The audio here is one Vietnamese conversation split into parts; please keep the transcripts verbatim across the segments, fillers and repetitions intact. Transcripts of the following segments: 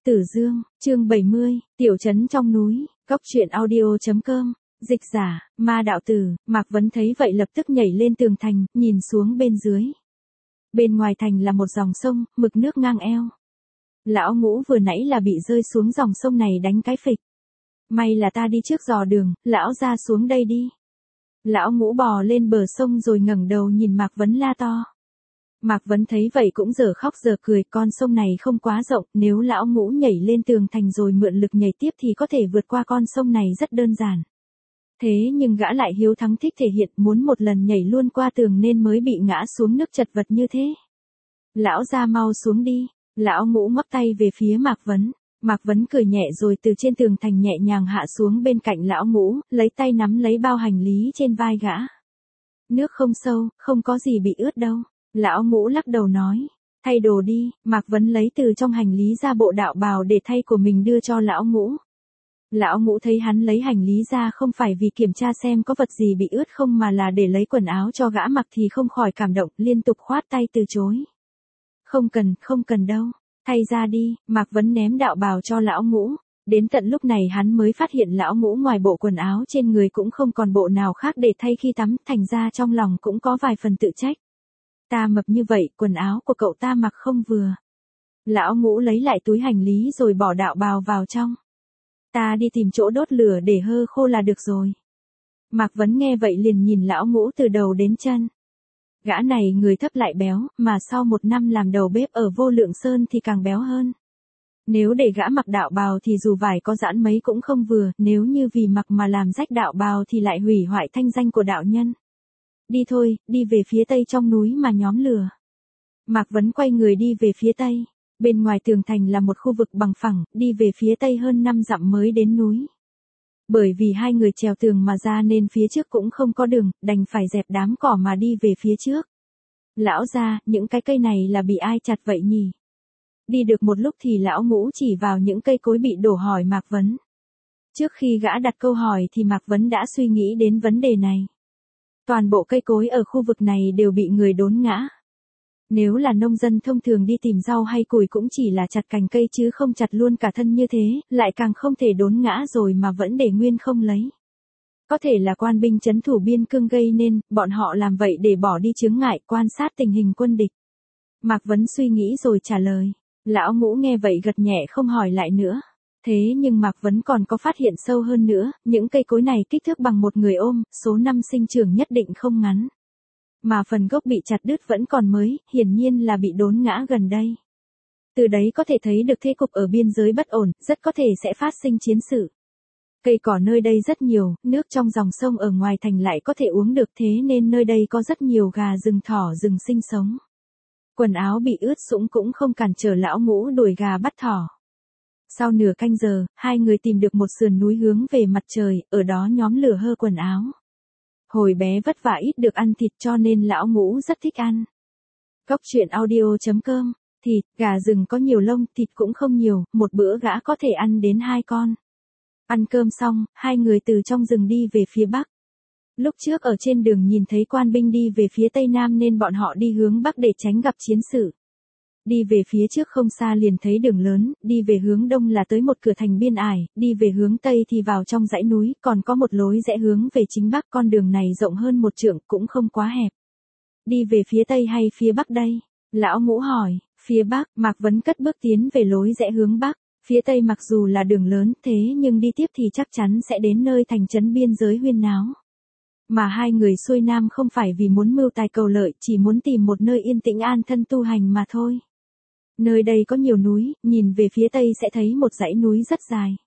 Tử Dương, chương bảy mươi, tiểu trấn trong núi, góc truyện audio.com, dịch giả, Ma Đạo Tử. Mạc Vấn thấy vậy lập tức nhảy lên tường thành, nhìn xuống bên dưới. Bên ngoài thành là một dòng sông, mực nước ngang eo. Lão Ngũ vừa nãy là bị rơi xuống dòng sông này đánh cái phịch. May là ta đi trước dò đường, lão ra xuống đây đi. Lão Ngũ bò lên bờ sông rồi ngẩng đầu nhìn Mạc Vấn la to. Mạc Vấn thấy vậy cũng giờ khóc giờ cười, con sông này không quá rộng, nếu lão Ngũ nhảy lên tường thành rồi mượn lực nhảy tiếp thì có thể vượt qua con sông này rất đơn giản. Thế nhưng gã lại hiếu thắng thích thể hiện, muốn một lần nhảy luôn qua tường nên mới bị ngã xuống nước chật vật như thế. Lão ra mau xuống đi, lão Ngũ ngoắc tay về phía Mạc Vấn. Mạc Vấn cười nhẹ rồi từ trên tường thành nhẹ nhàng hạ xuống bên cạnh lão Ngũ, lấy tay nắm lấy bao hành lý trên vai gã. Nước không sâu, không có gì bị ướt đâu. Lão Ngũ lắc đầu nói, thay đồ đi. Mạc Vấn lấy từ trong hành lý ra bộ đạo bào để thay của mình đưa cho lão Ngũ. Lão Ngũ thấy hắn lấy hành lý ra không phải vì kiểm tra xem có vật gì bị ướt không mà là để lấy quần áo cho gã mặc thì không khỏi cảm động, liên tục khoát tay từ chối. Không cần, không cần đâu, thay ra đi. Mạc Vấn ném đạo bào cho lão Ngũ. Đến tận lúc này hắn mới phát hiện lão Ngũ ngoài bộ quần áo trên người cũng không còn bộ nào khác để thay khi tắm, thành ra trong lòng cũng có vài phần tự trách. Ta mập như vậy, quần áo của cậu ta mặc không vừa. Lão Ngũ lấy lại túi hành lý rồi bỏ đạo bào vào trong. Ta đi tìm chỗ đốt lửa để hơ khô là được rồi. Mạc Vấn nghe vậy liền nhìn lão Ngũ từ đầu đến chân. Gã này người thấp lại béo, mà sau một năm làm đầu bếp ở Vô Lượng Sơn thì càng béo hơn. Nếu để gã mặc đạo bào thì dù vải có giãn mấy cũng không vừa, nếu như vì mặc mà làm rách đạo bào thì lại hủy hoại thanh danh của đạo nhân. Đi thôi, đi về phía tây trong núi mà nhóm lửa. Mạc Vấn quay người đi về phía tây. Bên ngoài tường thành là một khu vực bằng phẳng, đi về phía tây hơn năm dặm mới đến núi. Bởi vì hai người trèo tường mà ra nên phía trước cũng không có đường, đành phải dẹp đám cỏ mà đi về phía trước. Lão gia, những cái cây này là bị ai chặt vậy nhỉ? Đi được một lúc thì lão Ngũ chỉ vào những cây cối bị đổ hỏi Mạc Vấn. Trước khi gã đặt câu hỏi thì Mạc Vấn đã suy nghĩ đến vấn đề này. Toàn bộ cây cối ở khu vực này đều bị người đốn ngã. Nếu là nông dân thông thường đi tìm rau hay củi cũng chỉ là chặt cành cây chứ không chặt luôn cả thân như thế, lại càng không thể đốn ngã rồi mà vẫn để nguyên không lấy. Có thể là quan binh trấn thủ biên cương gây nên, bọn họ làm vậy để bỏ đi chướng ngại quan sát tình hình quân địch. Mạc Vấn suy nghĩ rồi trả lời. Lão Ngũ nghe vậy gật nhẹ không hỏi lại nữa. Thế nhưng Mạc Vấn còn có phát hiện sâu hơn nữa, những cây cối này kích thước bằng một người ôm, số năm sinh trưởng nhất định không ngắn. Mà phần gốc bị chặt đứt vẫn còn mới, hiển nhiên là bị đốn ngã gần đây. Từ đấy có thể thấy được thế cục ở biên giới bất ổn, rất có thể sẽ phát sinh chiến sự. Cây cỏ nơi đây rất nhiều, nước trong dòng sông ở ngoài thành lại có thể uống được, thế nên nơi đây có rất nhiều gà rừng thỏ rừng sinh sống. Quần áo bị ướt sũng cũng không cản trở lão Ngũ đuổi gà bắt thỏ. Sau nửa canh giờ, hai người tìm được một sườn núi hướng về mặt trời, ở đó nhóm lửa hơ quần áo. Hồi bé vất vả ít được ăn thịt cho nên lão Ngũ rất thích ăn. Góc truyện audio.com, thịt, gà rừng có nhiều lông, thịt cũng không nhiều, một bữa gã có thể ăn đến hai con. Ăn cơm xong, hai người từ trong rừng đi về phía bắc. Lúc trước ở trên đường nhìn thấy quan binh đi về phía tây nam nên bọn họ đi hướng bắc để tránh gặp chiến sự. Đi về phía trước không xa liền thấy đường lớn, đi về hướng đông là tới một cửa thành biên ải, đi về hướng tây thì vào trong dãy núi, còn có một lối rẽ hướng về chính bắc, con đường này rộng hơn một trượng, cũng không quá hẹp. Đi về phía tây hay phía bắc đây? Lão Ngũ hỏi. Phía bắc. Mạc Vấn cất bước tiến về lối rẽ hướng bắc. Phía tây mặc dù là đường lớn, thế nhưng đi tiếp thì chắc chắn sẽ đến nơi thành trấn biên giới huyên náo. Mà hai người xuôi nam không phải vì muốn mưu tài cầu lợi, chỉ muốn tìm một nơi yên tĩnh an thân tu hành mà thôi. Nơi đây có nhiều núi, nhìn về phía tây sẽ thấy một dãy núi rất dài.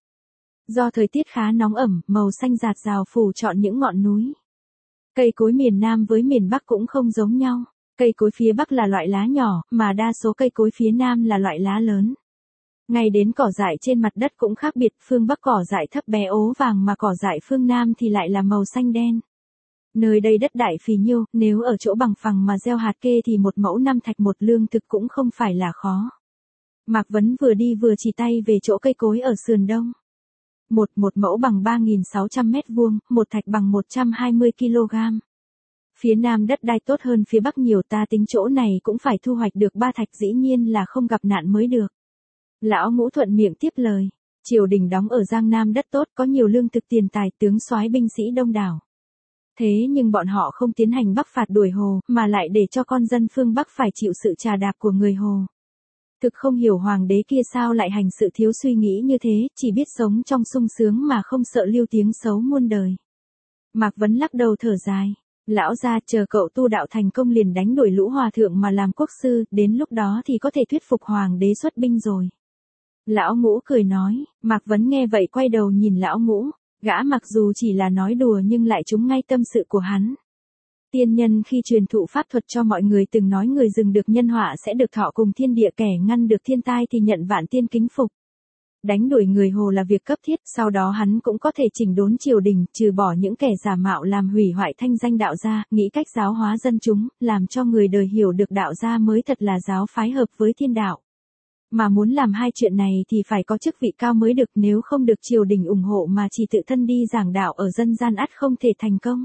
Do thời tiết khá nóng ẩm, màu xanh rạt rào phủ trọn những ngọn núi. Cây cối miền Nam với miền Bắc cũng không giống nhau. Cây cối phía Bắc là loại lá nhỏ, mà đa số cây cối phía Nam là loại lá lớn. Ngay đến cỏ dại trên mặt đất cũng khác biệt, phương Bắc cỏ dại thấp bé ố vàng mà cỏ dại phương Nam thì lại là màu xanh đen. Nơi đây đất đại phì nhiêu, nếu ở chỗ bằng phẳng mà gieo hạt kê thì một mẫu năm thạch một lương thực cũng không phải là khó. Mạc Vấn vừa đi vừa chỉ tay về chỗ cây cối ở sườn đông. Một một mẫu bằng ba nghìn sáu trăm mét vuông, một thạch bằng một trăm hai mươi ki lô gam. Phía nam đất đai tốt hơn phía bắc nhiều, ta tính chỗ này cũng phải thu hoạch được ba thạch, dĩ nhiên là không gặp nạn mới được. Lão Ngũ thuận miệng tiếp lời. Triều đình đóng ở Giang Nam đất tốt, có nhiều lương thực tiền tài, tướng soái binh sĩ đông đảo. Thế nhưng bọn họ không tiến hành bắc phạt đuổi Hồ, mà lại để cho con dân phương Bắc phải chịu sự trà đạp của người Hồ. Thực không hiểu hoàng đế kia sao lại hành sự thiếu suy nghĩ như thế, chỉ biết sống trong sung sướng mà không sợ lưu tiếng xấu muôn đời. Mạc Vấn lắc đầu thở dài. Lão gia, chờ cậu tu đạo thành công liền đánh đuổi lũ hòa thượng mà làm quốc sư, đến lúc đó thì có thể thuyết phục hoàng đế xuất binh rồi. Lão Ngũ cười nói. Mạc Vấn nghe vậy quay đầu nhìn Lão Ngũ. Gã mặc dù chỉ là nói đùa nhưng lại trúng ngay tâm sự của hắn. Tiên nhân khi truyền thụ pháp thuật cho mọi người từng nói người dừng được nhân họa sẽ được thọ cùng thiên địa, kẻ ngăn được thiên tai thì nhận vạn tiên kính phục. Đánh đuổi người Hồ là việc cấp thiết, sau đó hắn cũng có thể chỉnh đốn triều đình, trừ bỏ những kẻ giả mạo làm hủy hoại thanh danh đạo gia, nghĩ cách giáo hóa dân chúng, làm cho người đời hiểu được đạo gia mới thật là giáo phái hợp với thiên đạo. Mà muốn làm hai chuyện này thì phải có chức vị cao mới được, nếu không được triều đình ủng hộ mà chỉ tự thân đi giảng đạo ở dân gian ắt không thể thành công.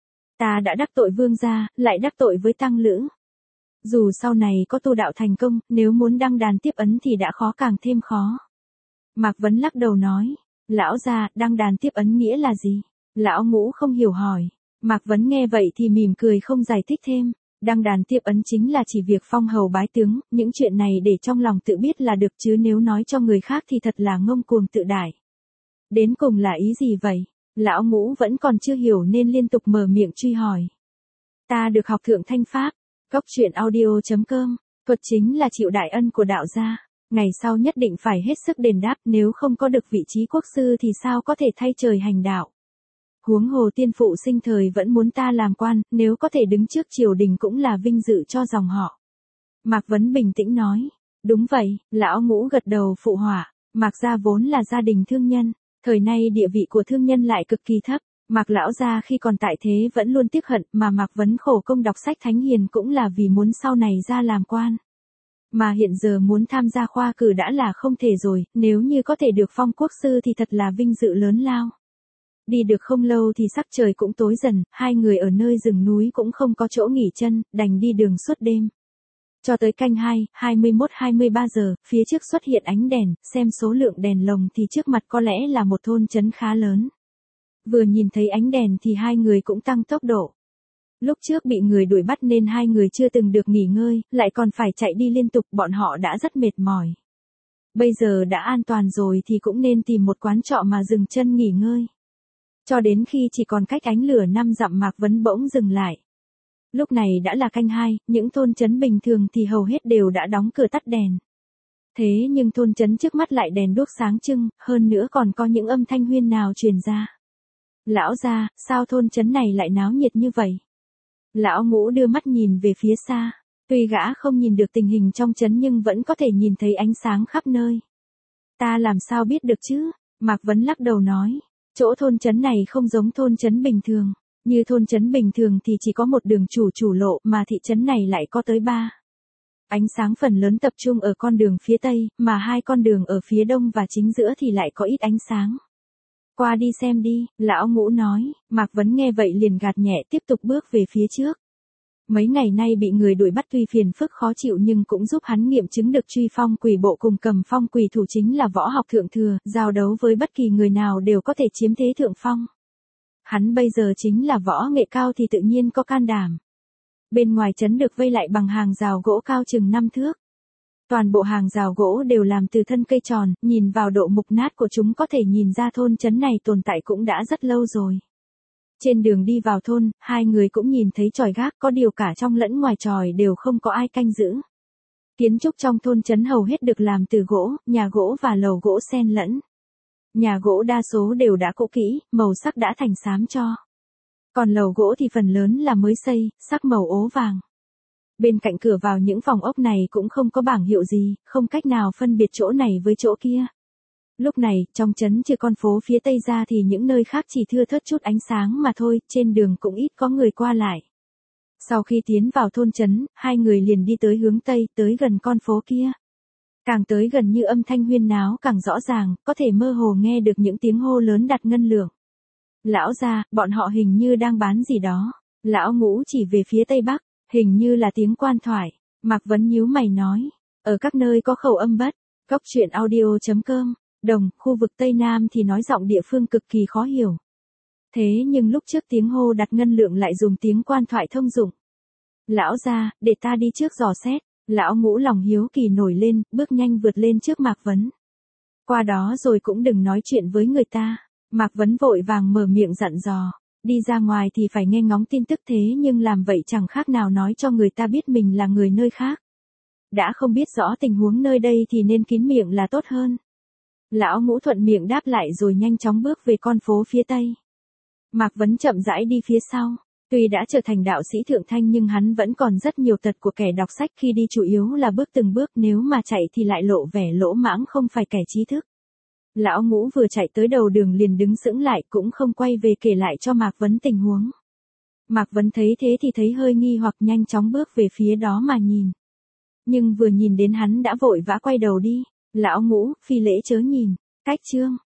Ta đã đắc tội vương gia, lại đắc tội với tăng lữ. Dù sau này có tu đạo thành công, nếu muốn đăng đàn tiếp ấn thì đã khó càng thêm khó. Mạc Vấn lắc đầu nói. Lão gia, đăng đàn tiếp ấn nghĩa là gì? Lão Ngũ không hiểu hỏi. Mạc Vấn nghe vậy thì mỉm cười không giải thích thêm. Đăng đàn tiếp ấn chính là chỉ việc phong hầu bái tướng, những chuyện này để trong lòng tự biết là được, chứ nếu nói cho người khác thì thật là ngông cuồng tự đại. Đến cùng là ý gì vậy? Lão Ngũ vẫn còn chưa hiểu nên liên tục mở miệng truy hỏi. Ta được học thượng thanh pháp. Góc truyện audio chấm com. Thuật chính là chịu đại ân của đạo gia. Ngày sau nhất định phải hết sức đền đáp, nếu không có được vị trí quốc sư thì sao có thể thay trời hành đạo. Huống hồ tiên phụ sinh thời vẫn muốn ta làm quan, nếu có thể đứng trước triều đình cũng là vinh dự cho dòng họ. Mạc Vấn bình tĩnh nói. Đúng vậy, Lão Ngũ gật đầu phụ họa. Mạc gia vốn là gia đình thương nhân, thời nay địa vị của thương nhân lại cực kỳ thấp. Mạc lão gia khi còn tại thế vẫn luôn tiếc hận, mà Mạc Vấn khổ công đọc sách thánh hiền cũng là vì muốn sau này ra làm quan. Mà hiện giờ muốn tham gia khoa cử đã là không thể rồi, nếu như có thể được phong quốc sư thì thật là vinh dự lớn lao. Đi được không lâu thì sắc trời cũng tối dần, hai người ở nơi rừng núi cũng không có chỗ nghỉ chân, đành đi đường suốt đêm. Cho tới canh hai, hai mươi mốt hai mươi ba giờ, phía trước xuất hiện ánh đèn, xem số lượng đèn lồng thì trước mặt có lẽ là một thôn trấn khá lớn. Vừa nhìn thấy ánh đèn thì hai người cũng tăng tốc độ. Lúc trước bị người đuổi bắt nên hai người chưa từng được nghỉ ngơi, lại còn phải chạy đi liên tục, bọn họ đã rất mệt mỏi. Bây giờ đã an toàn rồi thì cũng nên tìm một quán trọ mà dừng chân nghỉ ngơi. Cho đến khi chỉ còn cách ánh lửa năm dặm Mạc Vấn bỗng dừng lại. Lúc này đã là canh hai, những thôn trấn bình thường thì hầu hết đều đã đóng cửa tắt đèn. Thế nhưng thôn trấn trước mắt lại đèn đuốc sáng trưng, hơn nữa còn có những âm thanh huyên nào truyền ra. Lão gia, sao thôn trấn này lại náo nhiệt như vậy? Lão Ngũ đưa mắt nhìn về phía xa, tuy gã không nhìn được tình hình trong trấn nhưng vẫn có thể nhìn thấy ánh sáng khắp nơi. Ta làm sao biết được chứ? Mạc Vấn lắc đầu nói, chỗ thôn trấn này không giống thôn trấn bình thường. Như thôn trấn bình thường thì chỉ có một đường chủ chủ lộ, mà thị trấn này lại có tới ba. Ánh sáng phần lớn tập trung ở con đường phía tây, mà hai con đường ở phía đông và chính giữa thì lại có ít ánh sáng. Qua đi xem đi, Lão Ngũ nói. Mạc Vấn nghe vậy liền gạt nhẹ tiếp tục bước về phía trước. Mấy ngày nay bị người đuổi bắt tuy phiền phức khó chịu nhưng cũng giúp hắn nghiệm chứng được truy phong quỷ bộ cùng cầm phong quỷ thủ chính là võ học thượng thừa, giao đấu với bất kỳ người nào đều có thể chiếm thế thượng phong. Hắn bây giờ chính là võ nghệ cao thì tự nhiên có can đảm. Bên ngoài trấn được vây lại bằng hàng rào gỗ cao chừng năm thước. Toàn bộ hàng rào gỗ đều làm từ thân cây tròn, nhìn vào độ mục nát của chúng có thể nhìn ra thôn trấn này tồn tại cũng đã rất lâu rồi. Trên đường đi vào thôn, hai người cũng nhìn thấy chòi gác, có điều cả trong lẫn ngoài chòi đều không có ai canh giữ. Kiến trúc trong thôn trấn hầu hết được làm từ gỗ, nhà gỗ và lầu gỗ xen lẫn. Nhà gỗ đa số đều đã cũ kỹ, màu sắc đã thành xám tro. Còn lầu gỗ thì phần lớn là mới xây, sắc màu ố vàng. Bên cạnh cửa vào những phòng ốc này cũng không có bảng hiệu gì, không cách nào phân biệt chỗ này với chỗ kia. Lúc này, trong trấn trừ con phố phía tây ra thì những nơi khác chỉ thưa thớt chút ánh sáng mà thôi, trên đường cũng ít có người qua lại. Sau khi tiến vào thôn trấn, hai người liền đi tới hướng tây, tới gần con phố kia. Càng tới gần như âm thanh huyên náo càng rõ ràng, có thể mơ hồ nghe được những tiếng hô lớn đặt ngân lượng. Lão gia, bọn họ hình như đang bán gì đó. Lão Ngũ chỉ về phía tây bắc, hình như là tiếng quan thoại. Mạc Vấn nhíu mày nói, ở các nơi có khẩu âm bất. Cóc truyện audio chấm com, Đồng, khu vực Tây Nam thì nói giọng địa phương cực kỳ khó hiểu. Thế nhưng lúc trước tiếng hô đặt ngân lượng lại dùng tiếng quan thoại thông dụng. Lão gia, để ta đi trước dò xét. Lão Ngũ lòng hiếu kỳ nổi lên, bước nhanh vượt lên trước Mạc Vấn. Qua đó rồi cũng đừng nói chuyện với người ta. Mạc Vấn vội vàng mở miệng dặn dò. Đi ra ngoài thì phải nghe ngóng tin tức, thế nhưng làm vậy chẳng khác nào nói cho người ta biết mình là người nơi khác. Đã không biết rõ tình huống nơi đây thì nên kín miệng là tốt hơn. Lão Ngũ thuận miệng đáp lại rồi nhanh chóng bước về con phố phía tây. Mạc Vấn chậm rãi đi phía sau. Tuy đã trở thành đạo sĩ thượng thanh nhưng hắn vẫn còn rất nhiều tật của kẻ đọc sách, khi đi chủ yếu là bước từng bước, nếu mà chạy thì lại lộ vẻ lỗ mãng không phải kẻ trí thức. Lão Ngũ vừa chạy tới đầu đường liền đứng sững lại, cũng không quay về kể lại cho Mạc Vấn tình huống. Mạc Vấn thấy thế thì thấy hơi nghi hoặc, nhanh chóng bước về phía đó mà nhìn. Nhưng vừa nhìn đến hắn đã vội vã quay đầu đi. Lão Ngũ, phi lễ chớ nhìn. Cách chương.